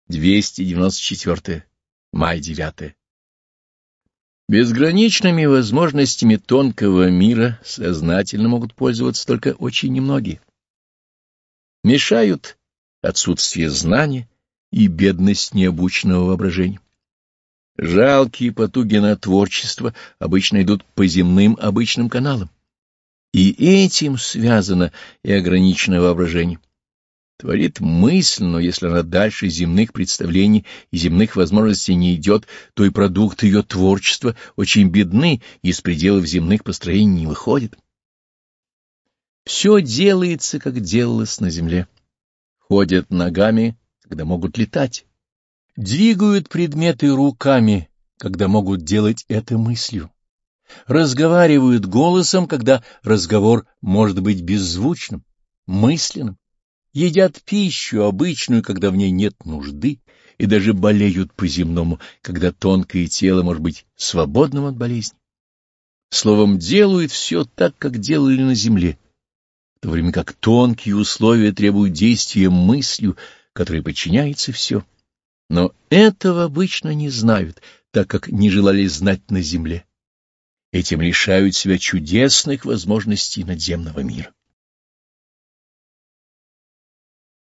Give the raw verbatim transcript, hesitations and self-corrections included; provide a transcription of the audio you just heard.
двести девяносто четыре. Май девятое. Безграничными возможностями тонкого мира сознательно могут пользоваться только очень немногие. Мешают отсутствие знания и бедность необученного воображения. Жалкие потуги на творчество обычно идут по земным обычным каналам. И этим связано и ограниченное воображение. Творит мысль, но если она дальше земных представлений и земных возможностей не идет, то и продукты ее творчества очень бедны и из пределов земных построений не выходит. Все делается, как делалось на земле. Ходят ногами, когда могут летать. Двигают предметы руками, когда могут делать это мыслью. Разговаривают голосом, когда разговор может быть беззвучным, мысленным. Едят пищу обычную, когда в ней нет нужды, и даже болеют по-земному, когда тонкое тело может быть свободным от болезни. Словом, делают все так, как делали на земле, в то время как тонкие условия требуют действия мыслью, которой подчиняется все. Но этого обычно не знают, так как не желали знать на земле. Этим лишают себя чудесных возможностей надземного мира.